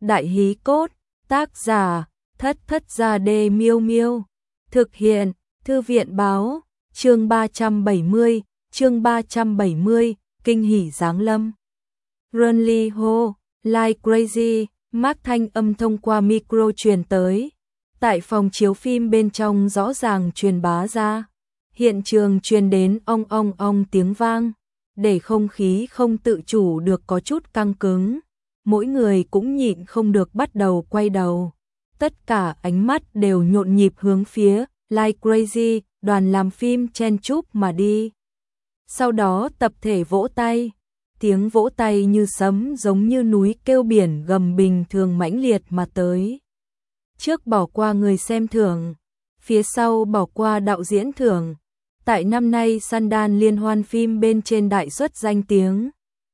Đại hí cốt, tác giả, Thất Thất Gia Đê Miêu Miêu. Thực hiện, Thư viện báo, chương 370, kinh hỉ giáng lâm. Run Lee Ho, Like Crazy, Mark thanh âm thông qua micro truyền tới. Tại phòng chiếu phim bên trong rõ ràng truyền bá ra. Hiện trường truyền đến ong ong ong tiếng vang, để không khí không tự chủ được có chút căng cứng. Mỗi người cũng nhịn không được bắt đầu quay đầu. Tất cả ánh mắt đều nhộn nhịp hướng phía Like Crazy, đoàn làm phim chen chúc mà đi. Sau đó tập thể vỗ tay. Tiếng vỗ tay như sấm giống như núi kêu biển gầm bình thường mãnh liệt mà tới. Trước bỏ qua người xem thưởng, phía sau bỏ qua đạo diễn thưởng. Tại năm nay Sundance liên hoan phim bên trên đại suất danh tiếng.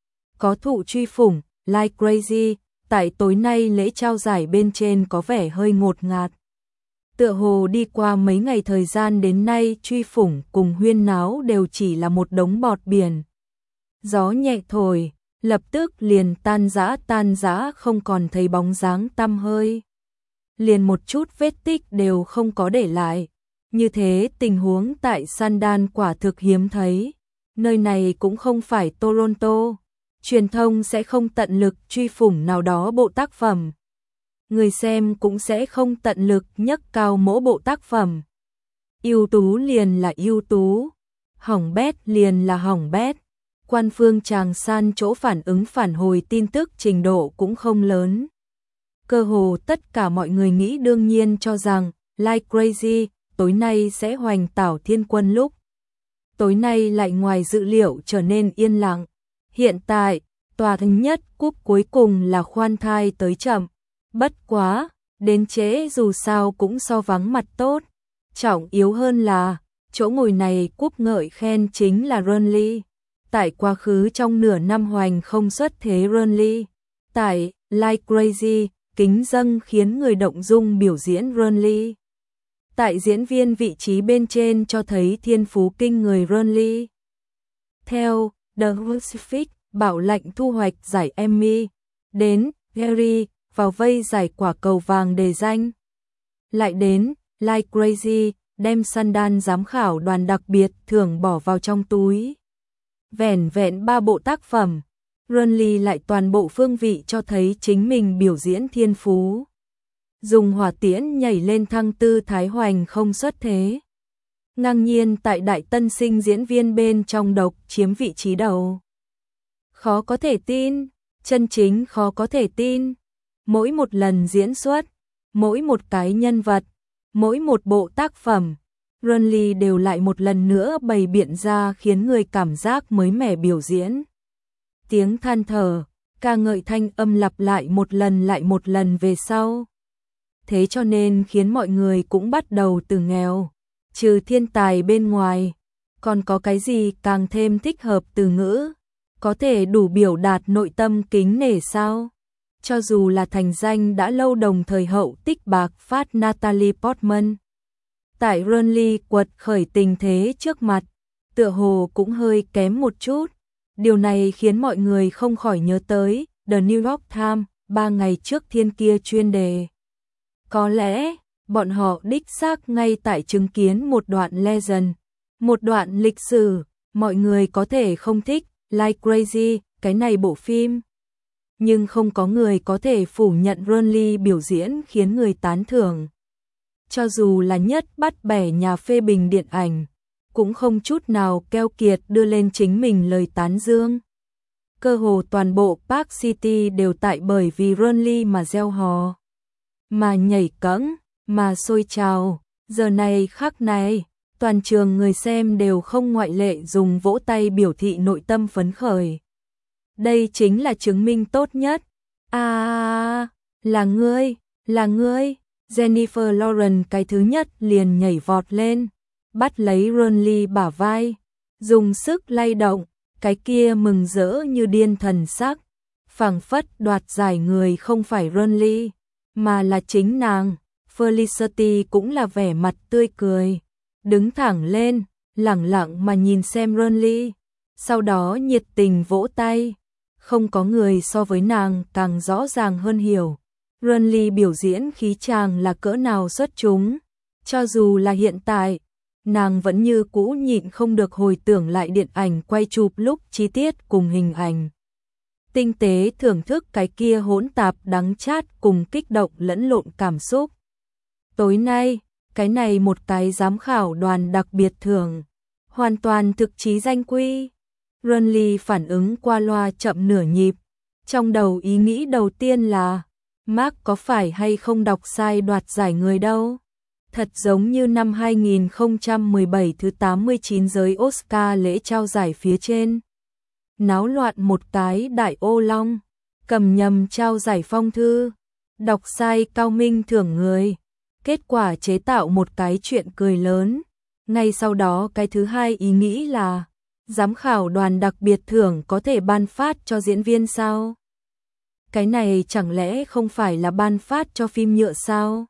Có thụ truy phủng, Like Crazy, tại tối nay lễ trao giải bên trên có vẻ hơi ngột ngạt. Tựa hồ đi qua mấy ngày thời gian đến nay truy phủng cùng huyên náo đều chỉ là một đống bọt biển. Gió nhẹ thổi, lập tức liền tan rã không còn thấy bóng dáng tăm hơi. Liền một chút vết tích đều không có để lại. Như thế tình huống tại Sundance quả thực hiếm thấy. Nơi này cũng không phải Toronto. Truyền thông sẽ không tận lực truy phủng nào đó bộ tác phẩm. Người xem cũng sẽ không tận lực nhấc cao mỗi bộ tác phẩm. Ưu tú liền là ưu tú, hỏng bét liền là hỏng bét. Quan phương Tràng San chỗ phản ứng phản hồi tin tức trình độ cũng không lớn. Cơ hồ tất cả mọi người nghĩ đương nhiên cho rằng Like Crazy tối nay sẽ hoành tảo thiên quân lúc. Tối nay lại ngoài dự liệu trở nên yên lặng. Hiện tại, tòa thứ nhất cúp cuối cùng là khoan thai tới chậm. Bất quá, đến trễ dù sao cũng so vắng mặt tốt. Trọng yếu hơn là, chỗ ngồi này cúp ngợi khen chính là Run Lee. Tại quá khứ trong nửa năm hoành không xuất thế Run Lee. Tại Like Crazy, kính dâng khiến người động dung biểu diễn Run Lee. Tại diễn viên vị trí bên trên cho thấy thiên phú kinh người Run Lee. Theo The Pacific, bảo lãnh thu hoạch giải Emmy. Đến Gary, vào vây giải quả cầu vàng đề danh. Lại đến Like Crazy, đem Sundance giám khảo đoàn đặc biệt thưởng bỏ vào trong túi. Vẻn vẹn 3 bộ tác phẩm, Run Lee lại toàn bộ phương vị cho thấy chính mình biểu diễn thiên phú. Dùng hỏa tiễn nhảy lên thăng tư thái hoành không xuất thế. Ngang nhiên tại đại tân sinh diễn viên bên trong độc chiếm vị trí đầu. Khó có thể tin, chân chính khó có thể tin. Mỗi một lần diễn xuất, mỗi một cái nhân vật, mỗi một bộ tác phẩm, Run Lee đều lại một lần nữa bày biện ra khiến người cảm giác mới mẻ biểu diễn. Tiếng than thở, ca ngợi thanh âm lặp lại một lần về sau. Thế cho nên khiến mọi người cũng bắt đầu từ nghèo. Trừ thiên tài bên ngoài, còn có cái gì càng thêm thích hợp từ ngữ, có thể đủ biểu đạt nội tâm kính nể sao? Cho dù là thành danh đã lâu đồng thời hậu tích bạc phát Natalie Portman. Tại Run Lee quật khởi tình thế trước mặt, tựa hồ cũng hơi kém một chút. Điều này khiến mọi người không khỏi nhớ tới The New York Times 3 ngày trước thiên kia chuyên đề. Có lẽ, bọn họ đích xác ngay tại chứng kiến một đoạn legend, một đoạn lịch sử, mọi người có thể không thích Like Crazy, cái này bộ phim. Nhưng không có người có thể phủ nhận Run Lee biểu diễn khiến người tán thưởng. Cho dù là nhất bắt bẻ nhà phê bình điện ảnh, cũng không chút nào keo kiệt đưa lên chính mình lời tán dương. Cơ hồ toàn bộ Park City đều tại bởi vì Run Lee mà reo hò, mà nhảy cẫng, mà sôi trào. Giờ này khắc này, toàn trường người xem đều không ngoại lệ dùng vỗ tay biểu thị nội tâm phấn khởi. Đây chính là chứng minh tốt nhất. Là ngươi, là ngươi. Jennifer Lawrence cái thứ nhất liền nhảy vọt lên, bắt lấy Run Lee bả vai, dùng sức lay động, cái kia mừng rỡ như điên thần sắc, phảng phất đoạt giải người không phải Run Lee, mà là chính nàng. Felicity cũng là vẻ mặt tươi cười, đứng thẳng lên, lẳng lặng mà nhìn xem Run Lee, sau đó nhiệt tình vỗ tay. Không có người so với nàng càng rõ ràng hơn hiểu Renly biểu diễn khí chàng là cỡ nào xuất chúng, cho dù là hiện tại, nàng vẫn như cũ nhịn không được hồi tưởng lại điện ảnh quay chụp lúc chi tiết cùng hình ảnh. Tinh tế thưởng thức cái kia hỗn tạp đắng chát cùng kích động lẫn lộn cảm xúc. Tối nay, cái này một cái giám khảo đoàn đặc biệt thưởng, hoàn toàn thực chí danh quy. Renly phản ứng qua loa chậm nửa nhịp, trong đầu ý nghĩ đầu tiên là Mark có phải hay không đọc sai đoạt giải người đâu. Thật giống như năm 2017 thứ 89 giới Oscar lễ trao giải phía trên. Náo loạn một cái đại ô long, cầm nhầm trao giải phong thư, đọc sai cao minh thưởng người. Kết quả chế tạo một cái chuyện cười lớn. Ngay sau đó cái thứ hai ý nghĩ là giám khảo đoàn đặc biệt thưởng có thể ban phát cho diễn viên sao? Cái này chẳng lẽ không phải là ban phát cho phim nhựa sao?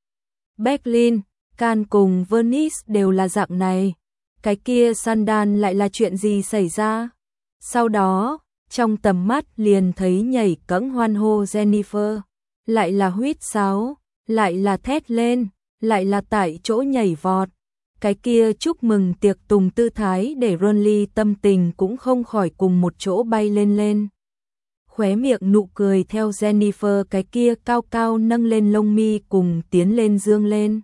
Berlin, Cannes cùng Venice đều là dạng này. Cái kia Sundance lại là chuyện gì xảy ra? Sau đó, trong tầm mắt liền thấy nhảy cẫng hoan hô Jennifer. Lại là huýt sáo, lại là thét lên, lại là tại chỗ nhảy vọt. Cái kia chúc mừng tiệc tùng tư thái để Renly tâm tình cũng không khỏi cùng một chỗ bay lên lên. Khóe miệng nụ cười theo Jennifer cái kia cao cao nâng lên lông mi cùng tiến lên dương lên.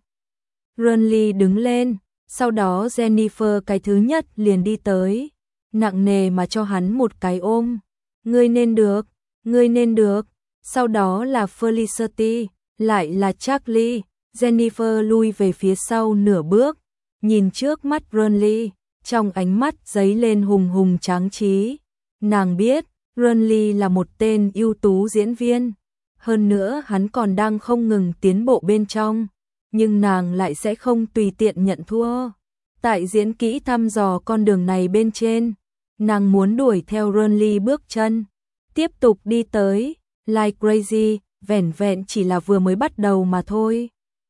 Renly đứng lên, sau đó Jennifer cái thứ nhất liền đi tới, nặng nề mà cho hắn một cái ôm. Ngươi nên được, ngươi nên được. Sau đó là Felicity, lại là Charlie. Jennifer lui về phía sau nửa bước, nhìn trước mắt Renly, trong ánh mắt giấy lên hùng hùng tráng trí. Nàng biết, Renly là một tên ưu tú diễn viên, hơn nữa hắn còn đang không ngừng tiến bộ bên trong, nhưng nàng lại sẽ không tùy tiện nhận thua. Tại diễn kỹ thăm dò con đường này bên trên, nàng muốn đuổi theo Renly bước chân, tiếp tục đi tới, like crazy, vẻn vẹn chỉ là vừa mới bắt đầu mà thôi.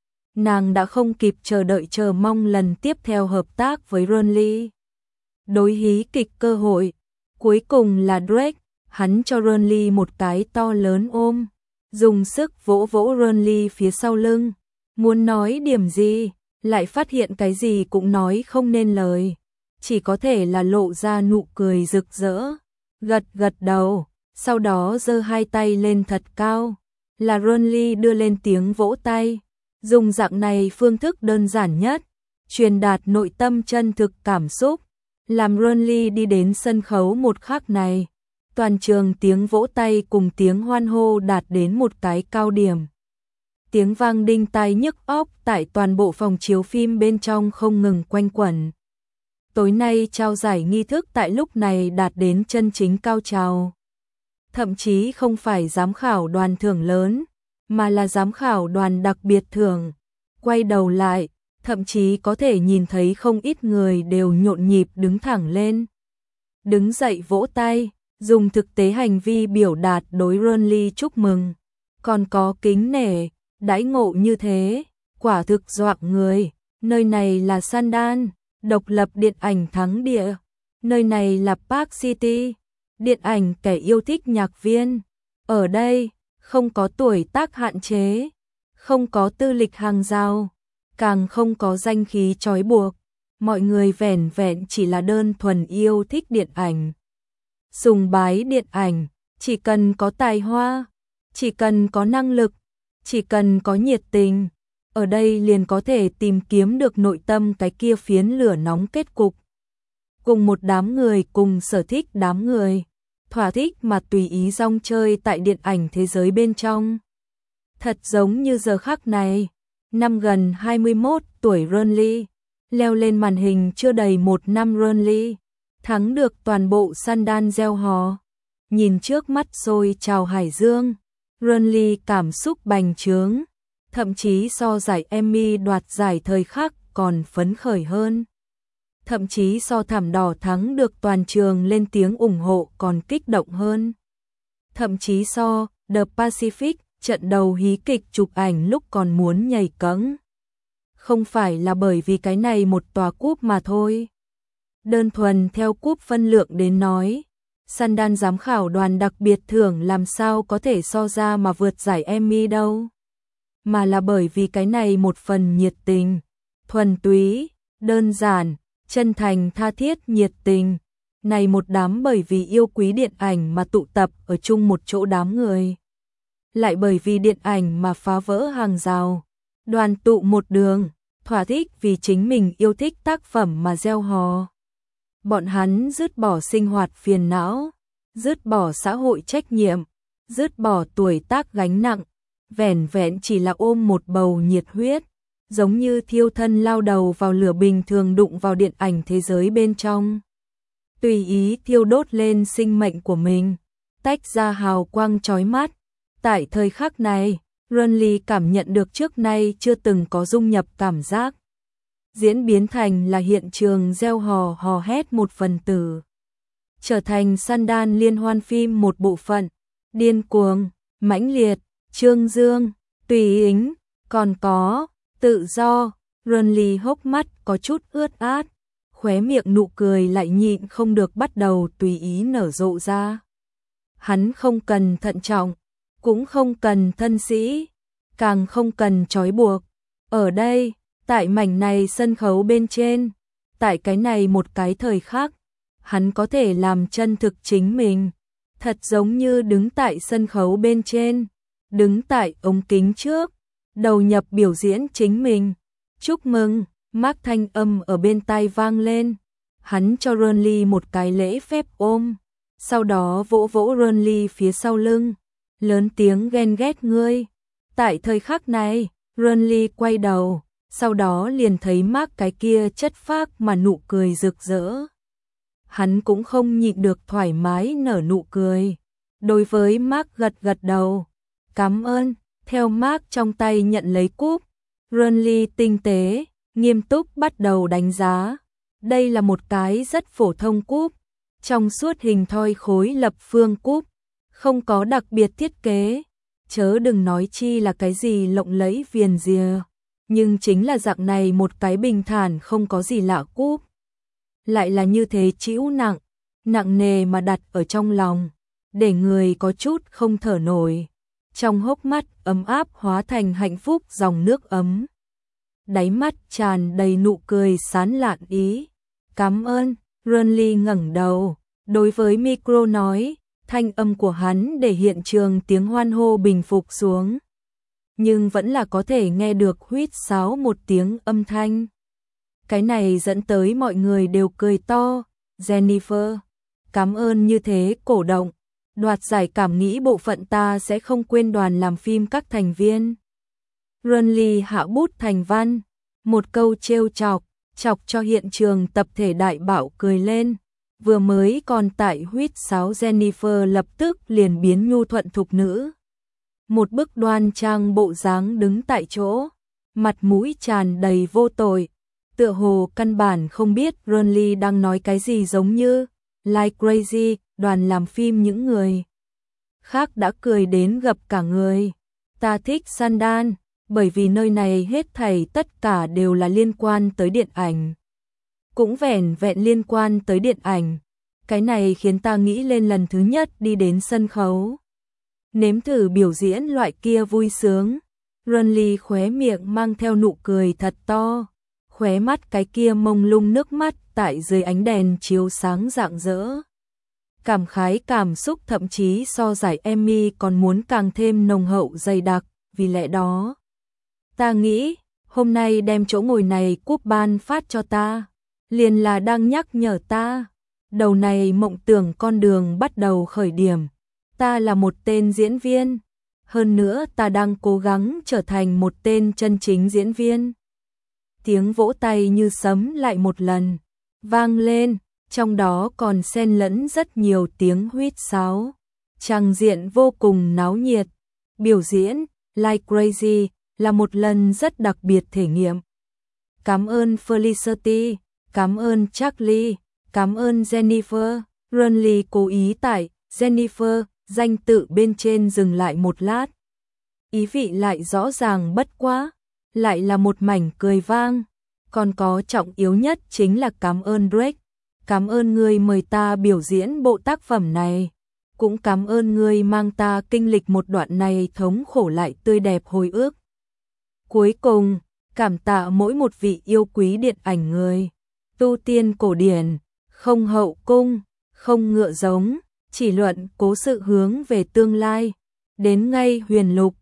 Nàng đã không kịp chờ đợi chờ mong lần tiếp theo hợp tác với Renly. Đối hí kịch cơ hội, cuối cùng là Drake, hắn cho Renly một cái to lớn ôm, dùng sức vỗ vỗ Renly phía sau lưng, muốn nói điểm gì, lại phát hiện cái gì cũng nói không nên lời, chỉ có thể là lộ ra nụ cười rực rỡ, gật gật đầu, sau đó giơ hai tay lên thật cao, là Renly đưa lên tiếng vỗ tay. Dùng dạng này phương thức đơn giản nhất, truyền đạt nội tâm chân thực cảm xúc, làm Renly đi đến sân khấu một khắc này. Toàn trường tiếng vỗ tay cùng tiếng hoan hô đạt đến một cái cao điểm. Tiếng vang đinh tai nhức óc tại toàn bộ phòng chiếu phim bên trong không ngừng quanh quẩn. Tối nay trao giải nghi thức tại lúc này đạt đến chân chính cao trào. Thậm chí không phải giám khảo đoàn thưởng lớn, mà là giám khảo đoàn đặc biệt thưởng. Quay đầu lại, thậm chí có thể nhìn thấy không ít người đều nhộn nhịp đứng thẳng lên. Đứng dậy vỗ tay, dùng thực tế hành vi biểu đạt đối Renly chúc mừng. Còn có kính nể, đãi ngộ như thế, quả thực dọa người. Nơi này là Sundance, độc lập điện ảnh thắng địa. Nơi này là Park City, điện ảnh kẻ yêu thích nhạc viên. Ở đây, không có tuổi tác hạn chế, không có tư lịch hàng rào, càng không có danh khí trói buộc. Mọi người vẻn vẹn chỉ là đơn thuần yêu thích điện ảnh. Sùng bái điện ảnh, chỉ cần có tài hoa, chỉ cần có năng lực, chỉ cần có nhiệt tình, ở đây liền có thể tìm kiếm được nội tâm cái kia phiến lửa nóng kết cục. Cùng một đám người cùng sở thích đám người, thỏa thích mà tùy ý rong chơi tại điện ảnh thế giới bên trong. Thật giống như giờ khắc này, năm gần 21 tuổi Renly, leo lên màn hình chưa đầy một năm Renly, thắng được toàn bộ Sundance gieo hò. Nhìn trước mắt sôi trào hải dương, Renly cảm xúc bành trướng, thậm chí so giải Emmy đoạt giải thời khắc còn phấn khởi hơn. Thậm chí so thảm đỏ thắng được toàn trường lên tiếng ủng hộ còn kích động hơn. Thậm chí so The Pacific trận đầu hí kịch chụp ảnh lúc còn muốn nhảy cẫng. Không phải là bởi vì cái này một tòa cúp mà thôi. Đơn thuần theo cúp phân lượng đến nói, Sandal giám khảo đoàn đặc biệt thưởng làm sao có thể so ra mà vượt giải Emmy đâu. Mà là bởi vì cái này một phần nhiệt tình, thuần túy, đơn giản, chân thành tha thiết nhiệt tình. Này một đám bởi vì yêu quý điện ảnh mà tụ tập ở chung một chỗ đám người. Lại bởi vì điện ảnh mà phá vỡ hàng rào, đoàn tụ một đường, thỏa thích vì chính mình yêu thích tác phẩm mà gieo hò. Bọn hắn dứt bỏ sinh hoạt phiền não, dứt bỏ xã hội trách nhiệm, dứt bỏ tuổi tác gánh nặng, vẻn vẹn chỉ là ôm một bầu nhiệt huyết, giống như thiêu thân lao đầu vào lửa bình thường đụng vào điện ảnh thế giới bên trong. Tùy ý thiêu đốt lên sinh mệnh của mình, tách ra hào quang chói mắt. Tại thời khắc này, Renly cảm nhận được trước nay chưa từng có dung nhập cảm giác. Diễn biến thành là hiện trường gieo hò hét một phần tử. Trở thành Sandal liên hoan phim một bộ phận. Điên cuồng, mãnh liệt, trương dương, tùy ính, còn có tự do. Renly hốc mắt có chút ướt át, khóe miệng nụ cười lại nhịn không được bắt đầu tùy ý nở rộ ra. Hắn không cần thận trọng, cũng không cần thân sĩ, càng không cần trói buộc. Ở đây, tại mảnh này sân khấu bên trên, tại cái này một cái thời khắc, hắn có thể làm chân thực chính mình, thật giống như đứng tại sân khấu bên trên, đứng tại ống kính trước, đầu nhập biểu diễn chính mình. Chúc mừng, Mark thanh âm ở bên tai vang lên. Hắn cho Renly một cái lễ phép ôm, sau đó vỗ vỗ Renly phía sau lưng, lớn tiếng ghen ghét ngươi. Tại thời khắc này, Renly quay đầu, sau đó liền thấy Mark cái kia chất phác mà nụ cười rực rỡ. Hắn cũng không nhịn được thoải mái nở nụ cười. Đối với Mark gật gật đầu. Cảm ơn, theo Mark trong tay nhận lấy cúp. Renly tinh tế, nghiêm túc bắt đầu đánh giá. Đây là một cái rất phổ thông cúp, trong suốt hình thoi khối lập phương cúp, không có đặc biệt thiết kế, chớ đừng nói chi là cái gì lộng lẫy viền rìa, nhưng chính là dạng này một cái bình thản không có gì lạ cúp. Lại là như thế trĩu nặng, nặng nề mà đặt ở trong lòng, để người có chút không thở nổi. Trong hốc mắt ấm áp hóa thành hạnh phúc dòng nước ấm. Đáy mắt tràn đầy nụ cười sán lạn ý. Cảm ơn, Renly ngẩng đầu, đối với micro nói, thanh âm của hắn để hiện trường tiếng hoan hô bình phục xuống. Nhưng vẫn là có thể nghe được huýt sáo một tiếng âm thanh. Cái này dẫn tới mọi người đều cười to. Jennifer, cảm ơn như thế cổ động. Đoạt giải cảm nghĩ bộ phận ta sẽ không quên đoàn làm phim các thành viên. Renly hạ bút thành văn, một câu trêu chọc cho hiện trường tập thể đại bạo cười lên. Vừa mới còn tại huýt sáo Jennifer lập tức liền biến nhu thuận thục nữ. Một bức đoan trang bộ dáng đứng tại chỗ, mặt mũi tràn đầy vô tội, tựa hồ căn bản không biết Renly đang nói cái gì giống như like crazy. Đoàn làm phim những người khác đã cười đến gập cả người. Ta thích Sandal, bởi vì nơi này hết thảy tất cả đều là liên quan tới điện ảnh. Cũng vẻn vẹn liên quan tới điện ảnh. Cái này khiến ta nghĩ lên lần thứ nhất đi đến sân khấu, nếm thử biểu diễn loại kia vui sướng. Renly khóe miệng mang theo nụ cười thật to, khóe mắt cái kia mông lung nước mắt tại dưới ánh đèn chiếu sáng rạng rỡ. Cảm khái cảm xúc thậm chí so giải Emmy còn muốn càng thêm nồng hậu dày đặc, vì lẽ đó ta nghĩ, hôm nay đem chỗ ngồi này cúp ban phát cho ta, liền là đang nhắc nhở ta, đầu này mộng tưởng con đường bắt đầu khởi điểm. Ta là một tên diễn viên, hơn nữa ta đang cố gắng trở thành một tên chân chính diễn viên. Tiếng vỗ tay như sấm lại một lần vang lên, trong đó còn xen lẫn rất nhiều tiếng huýt sáo. Tràng diện vô cùng náo nhiệt. Biểu diễn Like Crazy là một lần rất đặc biệt thể nghiệm. Cảm ơn Felicity, cảm ơn Charlie, cảm ơn Jennifer. Renly cố ý tại Jennifer danh tự bên trên dừng lại một lát. Ý vị lại rõ ràng bất quá, lại là một mảnh cười vang. Còn có trọng yếu nhất chính là cảm ơn Drake. cảm ơn ngươi mời ta biểu diễn bộ tác phẩm này, cũng cảm ơn ngươi mang ta kinh lịch một đoạn này thống khổ lại tươi đẹp hồi ức. Cuối cùng, cảm tạ mỗi một vị yêu quý điện ảnh người. Tu tiên cổ điển, không hậu cung, không ngựa giống, chỉ luận cố sự hướng về tương lai. Đến ngay huyền lục,